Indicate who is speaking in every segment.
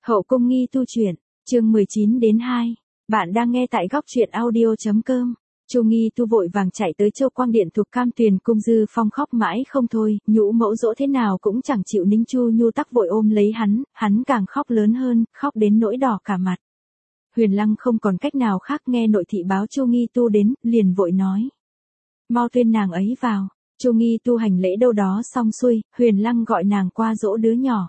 Speaker 1: Hậu cung nghi tu truyện, chương 19 đến 2. Bạn đang nghe tại góc truyện audio.com. Chu Nghi Tu vội vàng chạy tới Châu Quang Điện thuộc Cam Tuyền cung. Dư Phong khóc mãi không thôi, nhũ mẫu dỗ thế nào cũng chẳng chịu nính. Chu Nhu Tắc vội ôm lấy hắn càng khóc lớn hơn, khóc đến nỗi đỏ cả mặt. Huyền Lăng không còn cách nào khác, nghe nội thị báo Chu Nghi Tu đến, liền vội nói: mau tuyên nàng ấy vào. Chu Nghi Tu hành lễ đâu đó xong xuôi, Huyền Lăng gọi nàng qua dỗ đứa nhỏ.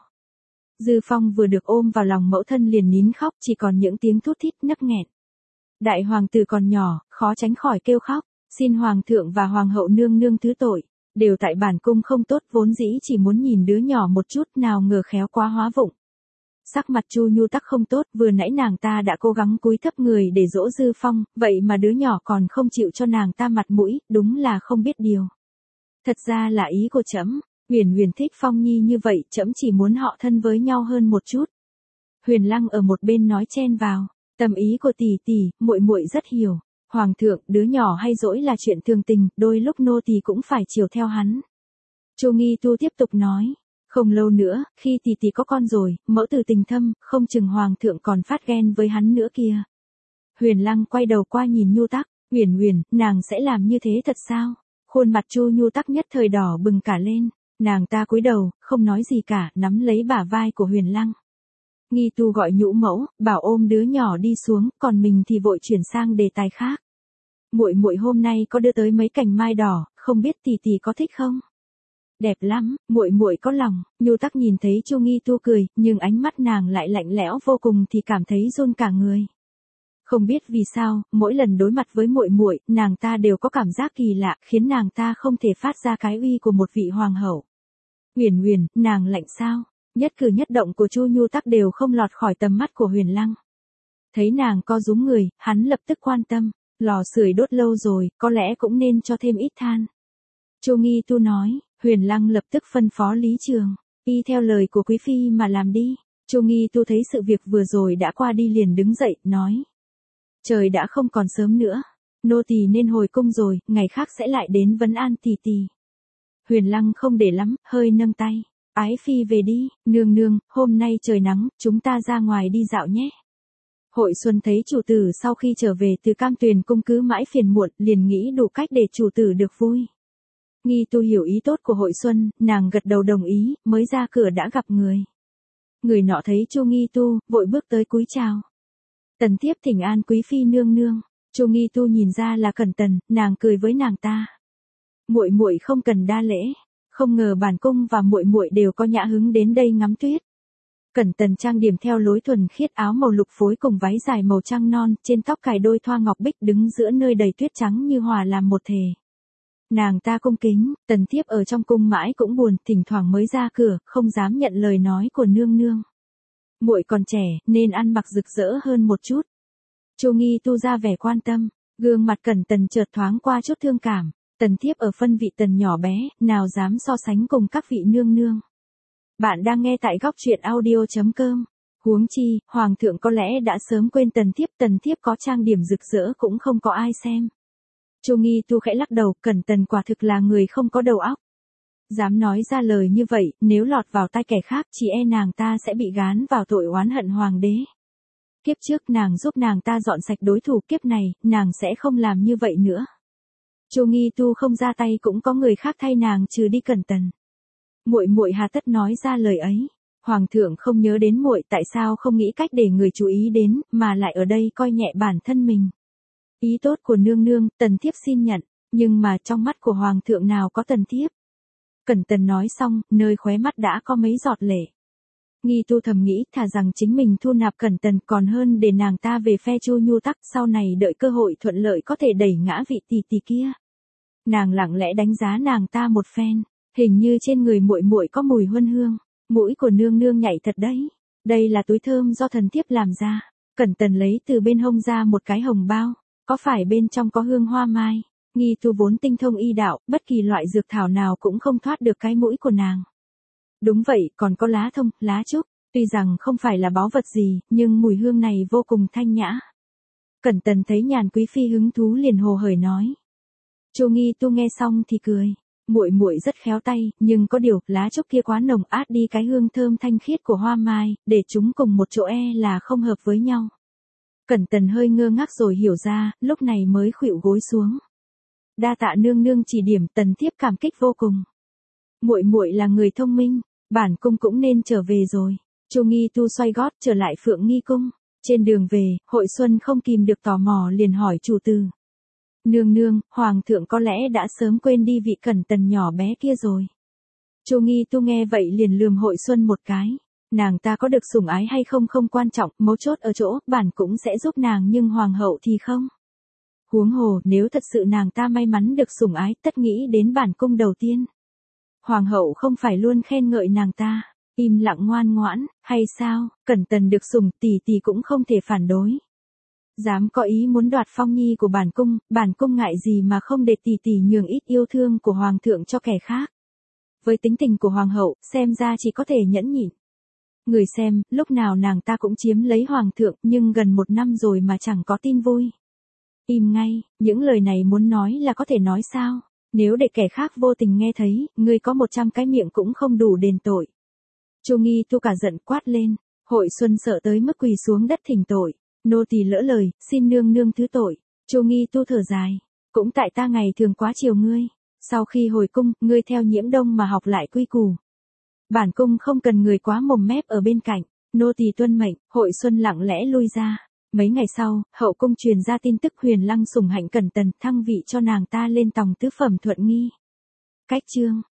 Speaker 1: Dư Phong vừa được ôm vào lòng mẫu thân liền nín khóc, chỉ còn những tiếng thút thít nấc nghẹn. Đại hoàng tử còn nhỏ, khó tránh khỏi kêu khóc, xin hoàng thượng và hoàng hậu nương nương thứ tội, đều tại bản cung không tốt, vốn dĩ chỉ muốn nhìn đứa nhỏ một chút, nào ngờ khéo quá hóa vụng. Sắc mặt Chu Nhu Tắc không tốt, vừa nãy nàng ta đã cố gắng cúi thấp người để dỗ Dư Phong, vậy mà đứa nhỏ còn không chịu cho nàng ta mặt mũi, đúng là không biết điều. Thật ra là ý của trẫm, Huyền Huyền thích Phong Nhi như vậy, trẫm chỉ muốn họ thân với nhau hơn một chút. Huyền Lăng ở một bên nói chen vào, tâm ý của tỷ tỷ, muội muội rất hiểu. Hoàng thượng, đứa nhỏ hay dỗi là chuyện thường tình, đôi lúc nô tỳ cũng phải chiều theo hắn. Chu Nghi Tu tiếp tục nói, không lâu nữa, khi tỷ tỷ có con rồi, mẫu tử tình thâm, không chừng hoàng thượng còn phát ghen với hắn nữa kia. Huyền Lăng quay đầu qua nhìn Nhu Tắc, Huyền Huyền, nàng sẽ làm như thế thật sao? Khuôn mặt Chu Nhu Tắc nhất thời đỏ bừng cả lên. Nàng ta cúi đầu, không nói gì cả, nắm lấy bả vai của Huyền Lăng. Nghi Tu gọi nhũ mẫu, bảo ôm đứa nhỏ đi xuống, còn mình thì vội chuyển sang đề tài khác. Muội muội hôm nay có đưa tới mấy cành mai đỏ, không biết tỷ tỷ có thích không? Đẹp lắm, muội muội có lòng. Nhu Tắc nhìn thấy Chu Nghi Tu cười, nhưng ánh mắt nàng lại lạnh lẽo vô cùng thì cảm thấy run cả người. Không biết vì sao, mỗi lần đối mặt với muội muội, nàng ta đều có cảm giác kỳ lạ, khiến nàng ta không thể phát ra cái uy của một vị hoàng hậu. Huyền Huyền, nàng lạnh sao? Nhất cử nhất động của Chu Nhu Tắc đều không lọt khỏi tầm mắt của Huyền Lăng. Thấy nàng co rúm người, hắn lập tức quan tâm, lò sưởi đốt lâu rồi, có lẽ cũng nên cho thêm ít than. Chu Nghi Tu nói, Huyền Lăng lập tức phân phó Lý Trường, y theo lời của quý phi mà làm đi. Chu Nghi Tu thấy sự việc vừa rồi đã qua đi liền đứng dậy, nói: trời đã không còn sớm nữa, nô tỳ nên hồi cung rồi, ngày khác sẽ lại đến vấn an tỷ tỷ. Huyền Lăng không để lắm, hơi nâng tay, ái phi về đi, nương nương, hôm nay trời nắng, chúng ta ra ngoài đi dạo nhé. Hội Xuân thấy chủ tử sau khi trở về từ Cam Tuyền cung cứ mãi phiền muộn, liền nghĩ đủ cách để chủ tử được vui. Nghi Tu hiểu ý tốt của Hội Xuân, nàng gật đầu đồng ý, mới ra cửa đã gặp người. Người nọ thấy Chu Nghi Tu, vội bước tới cúi chào. Tần thiếp thỉnh an quý phi nương nương. Chu Nghi Tu nhìn ra là Cẩn Tần, nàng cười với nàng ta. Muội muội không cần đa lễ, không ngờ bản cung và muội muội đều có nhã hứng đến đây ngắm tuyết. Cẩn Tần trang điểm theo lối thuần khiết, áo màu lục phối cùng váy dài màu trắng non, trên tóc cài đôi thoa ngọc bích, đứng giữa nơi đầy tuyết trắng như hòa làm một thể. Nàng ta cung kính, tần thiếp ở trong cung mãi cũng buồn, thỉnh thoảng mới ra cửa, không dám nhận lời nói của nương nương. Muội còn trẻ, nên ăn mặc rực rỡ hơn một chút. Chu Nghi Tu ra vẻ quan tâm, gương mặt Cẩn Tần chợt thoáng qua chút thương cảm. Tần thiếp ở phân vị Tần nhỏ bé, nào dám so sánh cùng các vị nương nương. Bạn đang nghe tại góc truyện audio.com. Huống chi, hoàng thượng có lẽ đã sớm quên tần thiếp có trang điểm rực rỡ cũng không có ai xem. Chu Nghi Tu khẽ lắc đầu, Cẩn Tần quả thực là người không có đầu óc. Dám nói ra lời như vậy, nếu lọt vào tai kẻ khác chỉ e nàng ta sẽ bị gán vào tội oán hận hoàng đế. Kiếp trước nàng giúp nàng ta dọn sạch đối thủ, kiếp này, nàng sẽ không làm như vậy nữa. Chu Nghi Tu không ra tay cũng có người khác thay nàng trừ đi Cẩn Tần. Muội muội hà tất nói ra lời ấy. Hoàng thượng không nhớ đến muội, tại sao không nghĩ cách để người chú ý đến, mà lại ở đây coi nhẹ bản thân mình. Ý tốt của nương nương, tần thiếp xin nhận, nhưng mà trong mắt của hoàng thượng nào có tần thiếp. Cẩn Tần nói xong, nơi khóe mắt đã có mấy giọt lệ. Nghi Tu thầm nghĩ, thà rằng chính mình thu nạp Cẩn Tần còn hơn để nàng ta về phe Chu Nhu Tắc, sau này đợi cơ hội thuận lợi có thể đẩy ngã vị tỷ tỷ kia. Nàng lặng lẽ đánh giá nàng ta một phen, hình như trên người muội muội có mùi huân hương, mũi của nương nương nhạy thật đấy. Đây là túi thơm do thần thiếp làm ra. Cẩn Tần lấy từ bên hông ra một cái hồng bao, có phải bên trong có hương hoa mai? Nghi Tu vốn tinh thông y đạo, bất kỳ loại dược thảo nào cũng không thoát được cái mũi của nàng. Đúng vậy, còn có lá thông, lá trúc, tuy rằng không phải là báu vật gì, nhưng mùi hương này vô cùng thanh nhã. Cẩn Tần thấy Nhàn quý phi hứng thú liền hồ hởi nói. Chu Nghi Tu nghe xong thì cười. Muội muội rất khéo tay, nhưng có điều, lá trúc kia quá nồng át đi cái hương thơm thanh khiết của hoa mai, để chúng cùng một chỗ là không hợp với nhau. Cẩn Tần hơi ngơ ngác rồi hiểu ra, lúc này mới khuỵu gối xuống. Đa tạ nương nương chỉ điểm, Tần thiếp cảm kích vô cùng. Muội muội là người thông minh, bản cung cũng nên trở về rồi. Chu Nghi Tu xoay gót trở lại Phượng Nghi cung. Trên đường về, Hội Xuân không kìm được tò mò liền hỏi chủ tử. Nương nương, hoàng thượng có lẽ đã sớm quên đi vị Cẩn Tần nhỏ bé kia rồi. Chu Nghi Tu nghe vậy liền lườm Hội Xuân một cái. Nàng ta có được sủng ái hay không không quan trọng, mấu chốt ở chỗ, bản cũng sẽ giúp nàng nhưng hoàng hậu thì không. Huống hồ, nếu thật sự nàng ta may mắn được sủng ái, tất nghĩ đến bản cung đầu tiên. Hoàng hậu không phải luôn khen ngợi nàng ta, im lặng ngoan ngoãn, hay sao, Cẩn Tần được sủng tỷ tỷ cũng không thể phản đối. Dám có ý muốn đoạt phong nhi của bản cung ngại gì mà không để tỷ tỷ nhường ít yêu thương của hoàng thượng cho kẻ khác. Với tính tình của hoàng hậu, xem ra chỉ có thể nhẫn nhịn. Người xem, lúc nào nàng ta cũng chiếm lấy hoàng thượng, nhưng gần 1 năm rồi mà chẳng có tin vui. Im ngay, những lời này muốn nói là có thể nói sao? Nếu để kẻ khác vô tình nghe thấy, ngươi có 100 cái miệng cũng không đủ đền tội. Chu Nghi Tu cả giận quát lên, Hội Xuân sợ tới mức quỳ xuống đất thỉnh tội. Nô tỳ lỡ lời, xin nương nương thứ tội. Chu Nghi Tu thở dài, cũng tại ta ngày thường quá chiều ngươi. Sau khi hồi cung, ngươi theo Nhiễm Đông mà học lại quy củ. Bản cung không cần người quá mồm mép ở bên cạnh. Nô tỳ tuân mệnh. Hội Xuân lặng lẽ lui ra. Mấy ngày sau, hậu cung truyền ra tin tức Huyền Lăng sủng hạnh Cẩn Tần, thăng vị cho nàng ta lên tòng tứ phẩm thuận nghi. Cách chương